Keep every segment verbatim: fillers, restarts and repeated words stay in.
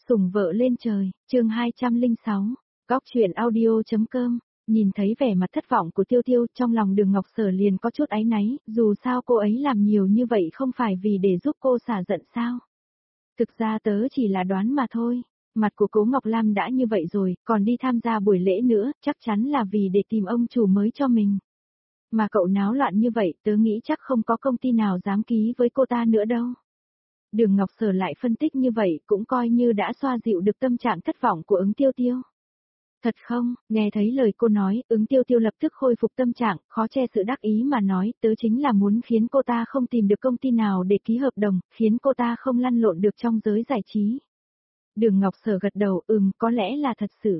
Sủng vợ lên trời, chương hai trăm lẻ sáu, góc chuyện audio.com, nhìn thấy vẻ mặt thất vọng của Tiêu Tiêu trong lòng Đường Ngọc Sở liền có chút áy náy, dù sao cô ấy làm nhiều như vậy không phải vì để giúp cô xả giận sao. Thực ra tớ chỉ là đoán mà thôi, mặt của Cố Ngọc Lam đã như vậy rồi, còn đi tham gia buổi lễ nữa, chắc chắn là vì để tìm ông chủ mới cho mình. Mà cậu náo loạn như vậy, tớ nghĩ chắc không có công ty nào dám ký với cô ta nữa đâu. Đường Ngọc Sở lại phân tích như vậy cũng coi như đã xoa dịu được tâm trạng thất vọng của ứng Tiêu Tiêu. Thật không, nghe thấy lời cô nói, ứng Tiêu Tiêu lập tức khôi phục tâm trạng, khó che sự đắc ý mà nói, tớ chính là muốn khiến cô ta không tìm được công ty nào để ký hợp đồng, khiến cô ta không lăn lộn được trong giới giải trí. Đường Ngọc Sở gật đầu, ừm, có lẽ là thật sự.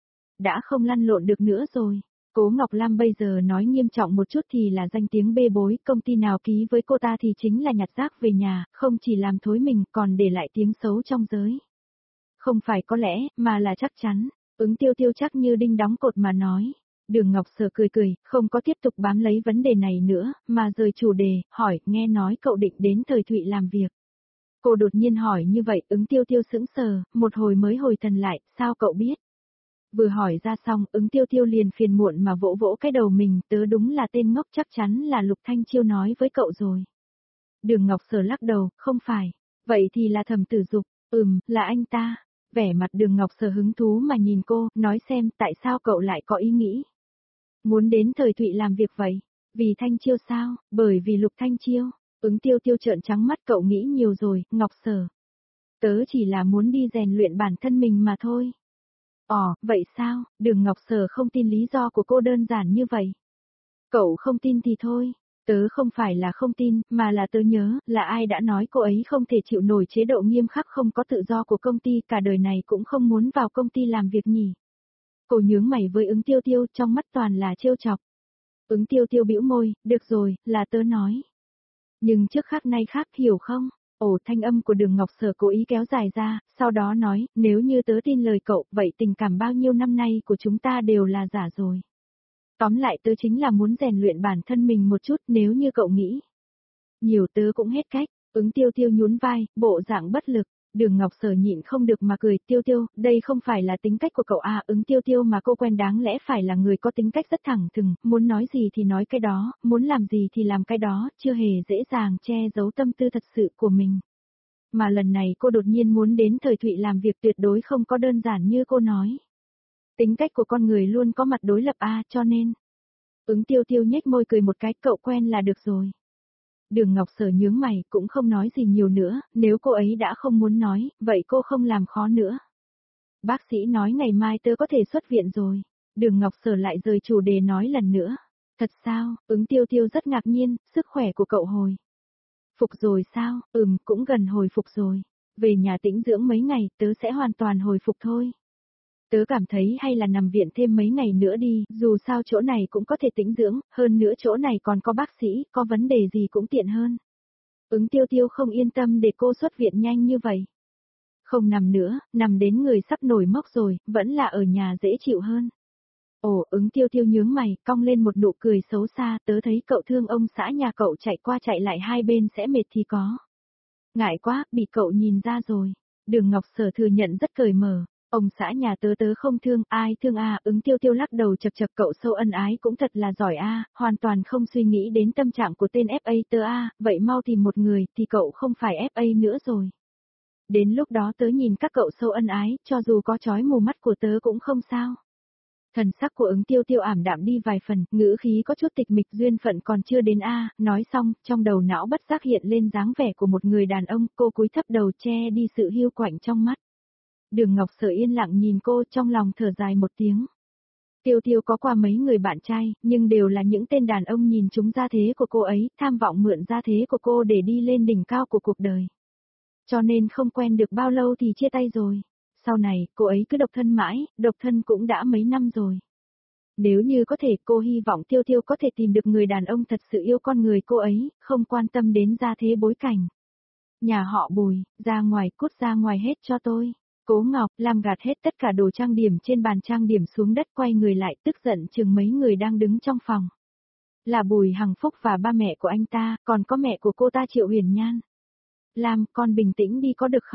Đã không lăn lộn được nữa rồi. Cố Ngọc Lam bây giờ nói nghiêm trọng một chút thì là danh tiếng bê bối, công ty nào ký với cô ta thì chính là nhặt rác về nhà, không chỉ làm thối mình còn để lại tiếng xấu trong giới. Không phải có lẽ, mà là chắc chắn, ứng Tiêu Tiêu chắc như đinh đóng cột mà nói. Đường Ngọc Sở cười cười, không có tiếp tục bám lấy vấn đề này nữa, mà rời chủ đề, hỏi, nghe nói cậu định đến Thời Thụy làm việc. Cô đột nhiên hỏi như vậy, ứng Tiêu Tiêu sững sờ, một hồi mới hồi thần lại, sao cậu biết? Vừa hỏi ra xong, ứng Tiêu Tiêu liền phiền muộn mà vỗ vỗ cái đầu mình, tớ đúng là tên ngốc, chắc chắn là Lục Thanh Chiêu nói với cậu rồi. Đường Ngọc Sở lắc đầu, không phải, vậy thì là Thẩm Tử Dục, ừm, là anh ta. Vẻ mặt Đường Ngọc Sở hứng thú mà nhìn cô, nói xem tại sao cậu lại có ý nghĩ. Muốn đến Thời Thụy làm việc vậy? Vì Thanh Chiêu sao? Bởi vì Lục Thanh Chiêu. Ứng Tiêu Tiêu trợn trắng mắt, cậu nghĩ nhiều rồi, Ngọc Sở. Tớ chỉ là muốn đi rèn luyện bản thân mình mà thôi. Ồ, vậy sao? Đường Ngọc Sở không tin lý do của cô đơn giản như vậy. Cậu không tin thì thôi. Tớ không phải là không tin, mà là tớ nhớ, là ai đã nói cô ấy không thể chịu nổi chế độ nghiêm khắc không có tự do của công ty, cả đời này cũng không muốn vào công ty làm việc nhỉ. Cô nhướng mày với ứng Tiêu Tiêu, trong mắt toàn là trêu chọc. Ứng Tiêu Tiêu bĩu môi, được rồi, là tớ nói. Nhưng trước khác nay khác, hiểu không? Ồ, thanh âm của Đường Ngọc Sở cố ý kéo dài ra, sau đó nói, nếu như tớ tin lời cậu, vậy tình cảm bao nhiêu năm nay của chúng ta đều là giả rồi. Tóm lại tớ chính là muốn rèn luyện bản thân mình một chút, nếu như cậu nghĩ. Nhiều tớ cũng hết cách, ứng Tiêu Tiêu nhún vai, bộ dạng bất lực. Đường Ngọc Sở nhịn không được mà cười, Tiêu Tiêu, đây không phải là tính cách của cậu à, ứng Tiêu Tiêu mà cô quen đáng lẽ phải là người có tính cách rất thẳng thừng, muốn nói gì thì nói cái đó, muốn làm gì thì làm cái đó, chưa hề dễ dàng che giấu tâm tư thật sự của mình. Mà lần này cô đột nhiên muốn đến Thời Thụy làm việc tuyệt đối không có đơn giản như cô nói. Tính cách của con người luôn có mặt đối lập a, cho nên. Ứng Tiêu Tiêu nhếch môi cười một cái, cậu quen là được rồi. Đường Ngọc Sở nhướng mày, cũng không nói gì nhiều nữa, nếu cô ấy đã không muốn nói, vậy cô không làm khó nữa. Bác sĩ nói ngày mai tớ có thể xuất viện rồi. Đường Ngọc Sở lại rời chủ đề nói lần nữa. Thật sao? Ứng Tiêu Tiêu rất ngạc nhiên, sức khỏe của cậu hồi. Phục rồi sao? Ừm, cũng gần hồi phục rồi. Về nhà tĩnh dưỡng mấy ngày, tớ sẽ hoàn toàn hồi phục thôi. Tớ cảm thấy hay là nằm viện thêm mấy ngày nữa đi, dù sao chỗ này cũng có thể tĩnh dưỡng, hơn nữa chỗ này còn có bác sĩ, có vấn đề gì cũng tiện hơn. Ứng Tiêu Tiêu không yên tâm để cô xuất viện nhanh như vậy. Không nằm nữa, nằm đến người sắp nổi mốc rồi, vẫn là ở nhà dễ chịu hơn. Ồ, ứng Tiêu Tiêu nhướng mày, cong lên một nụ cười xấu xa, tớ thấy cậu thương ông xã nhà cậu chạy qua chạy lại hai bên sẽ mệt thì có. Ngại quá, bị cậu nhìn ra rồi. Đường Ngọc Sở thừa nhận rất cởi mở. Ông xã nhà tớ tớ không thương, ai thương a, ứng Tiêu Tiêu lắc đầu chật chật, cậu sâu ân ái cũng thật là giỏi a, hoàn toàn không suy nghĩ đến tâm trạng của tên ép a tớ a, vậy mau tìm một người thì cậu không phải ép a nữa rồi. Đến lúc đó tớ nhìn các cậu sâu ân ái, cho dù có chói mù mắt của tớ cũng không sao. Thần sắc của ứng Tiêu Tiêu ảm đạm đi vài phần, ngữ khí có chút tịch mịch, duyên phận còn chưa đến a, nói xong, trong đầu não bất giác hiện lên dáng vẻ của một người đàn ông, cô cúi thấp đầu che đi sự hiu quạnh trong mắt. Đường Ngọc Sở yên lặng nhìn cô, trong lòng thở dài một tiếng. Tiêu Tiêu có qua mấy người bạn trai, nhưng đều là những tên đàn ông nhìn trúng gia thế của cô ấy, tham vọng mượn gia thế của cô để đi lên đỉnh cao của cuộc đời. Cho nên không quen được bao lâu thì chia tay rồi. Sau này, cô ấy cứ độc thân mãi, độc thân cũng đã mấy năm rồi. Nếu như có thể, cô hy vọng Tiêu Tiêu có thể tìm được người đàn ông thật sự yêu con người cô ấy, không quan tâm đến gia thế bối cảnh. Nhà họ Bùi, ra ngoài, cút ra ngoài hết cho tôi. Cố Ngọc Lam gạt hết tất cả đồ trang điểm trên bàn trang điểm xuống đất, quay người lại, tức giận chừng mấy người đang đứng trong phòng. Là Bùi Hằng Phúc và ba mẹ của anh ta, còn có mẹ của cô ta Triệu Huyền Nhan. Lam, con bình tĩnh đi có được không?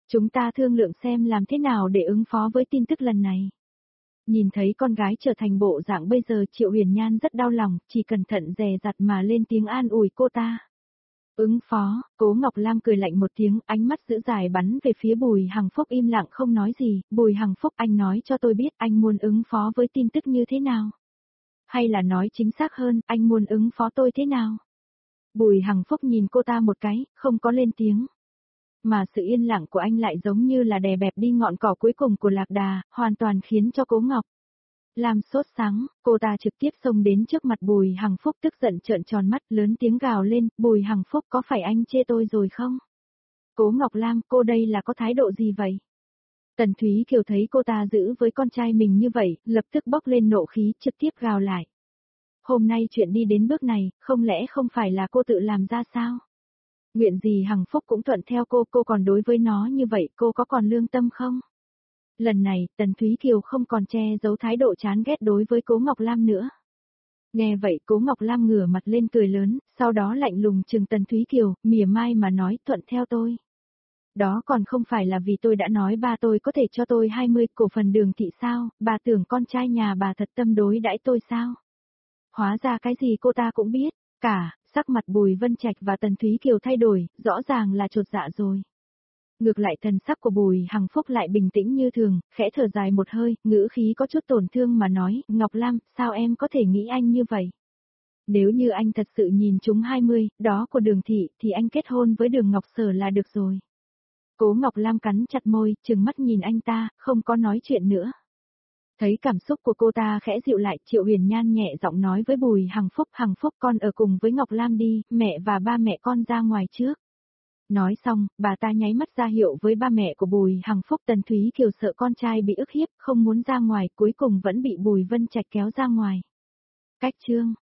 Chúng ta thương lượng xem làm thế nào để ứng phó với tin tức lần này. Nhìn thấy con gái trở thành bộ dạng bây giờ Triệu Huyền Nhan rất đau lòng, chỉ cẩn thận dè dặt mà lên tiếng an ủi cô ta. Ứng phó, Cố Ngọc Lam cười lạnh một tiếng, ánh mắt giữ dài bắn về phía Bùi Hằng Phúc im lặng không nói gì. Bùi Hằng Phúc, anh nói cho tôi biết anh muốn ứng phó với tin tức như thế nào? Hay là nói chính xác hơn, anh muốn ứng phó tôi thế nào? Bùi Hằng Phúc nhìn cô ta một cái, không có lên tiếng. Mà sự yên lặng của anh lại giống như là đè bẹp đi ngọn cỏ cuối cùng của lạc đà, hoàn toàn khiến cho Cố Ngọc Lam sốt sắng, cô ta trực tiếp xông đến trước mặt Bùi Hằng Phúc tức giận trợn tròn mắt lớn tiếng gào lên, Bùi Hằng Phúc có phải anh chê tôi rồi không? Cố Ngọc Lam, cô đây là có thái độ gì vậy? Tần Thúy Kiều thấy cô ta giữ với con trai mình như vậy, lập tức bốc lên nộ khí trực tiếp gào lại. Hôm nay chuyện đi đến bước này, không lẽ không phải là cô tự làm ra sao? Nguyện gì Hằng Phúc cũng thuận theo cô, cô còn đối với nó như vậy, cô có còn lương tâm không? Lần này, Tần Thúy Kiều không còn che giấu thái độ chán ghét đối với Cố Ngọc Lam nữa. Nghe vậy Cố Ngọc Lam ngửa mặt lên cười lớn, sau đó lạnh lùng trừng Tần Thúy Kiều, mỉa mai mà nói thuận theo tôi. Đó còn không phải là vì tôi đã nói ba tôi có thể cho tôi hai mươi cổ phần Đường Thị sao, bà tưởng con trai nhà bà thật tâm đối đãi tôi sao? Hóa ra cái gì cô ta cũng biết, cả, sắc mặt Bùi Vân Trạch và Tần Thúy Kiều thay đổi, rõ ràng là chột dạ rồi. Ngược lại thần sắc của Bùi Hằng Phúc lại bình tĩnh như thường, khẽ thở dài một hơi, ngữ khí có chút tổn thương mà nói, Ngọc Lam, sao em có thể nghĩ anh như vậy? Nếu như anh thật sự nhìn chúng hai mươi, đó của Đường Thị, thì anh kết hôn với Đường Ngọc Sở là được rồi. Cố Ngọc Lam cắn chặt môi, trừng mắt nhìn anh ta, không có nói chuyện nữa. Thấy cảm xúc của cô ta khẽ dịu lại, Triệu Huyền Nhan nhẹ giọng nói với Bùi Hằng Phúc, Hằng Phúc con ở cùng với Ngọc Lam đi, mẹ và ba mẹ con ra ngoài trước. Nói xong, bà ta nháy mắt ra hiệu với ba mẹ của Bùi Hằng Phúc. Tần Thúy Kiều sợ con trai bị ức hiếp, không muốn ra ngoài, cuối cùng vẫn bị Bùi Vân Trạch kéo ra ngoài. Cách chương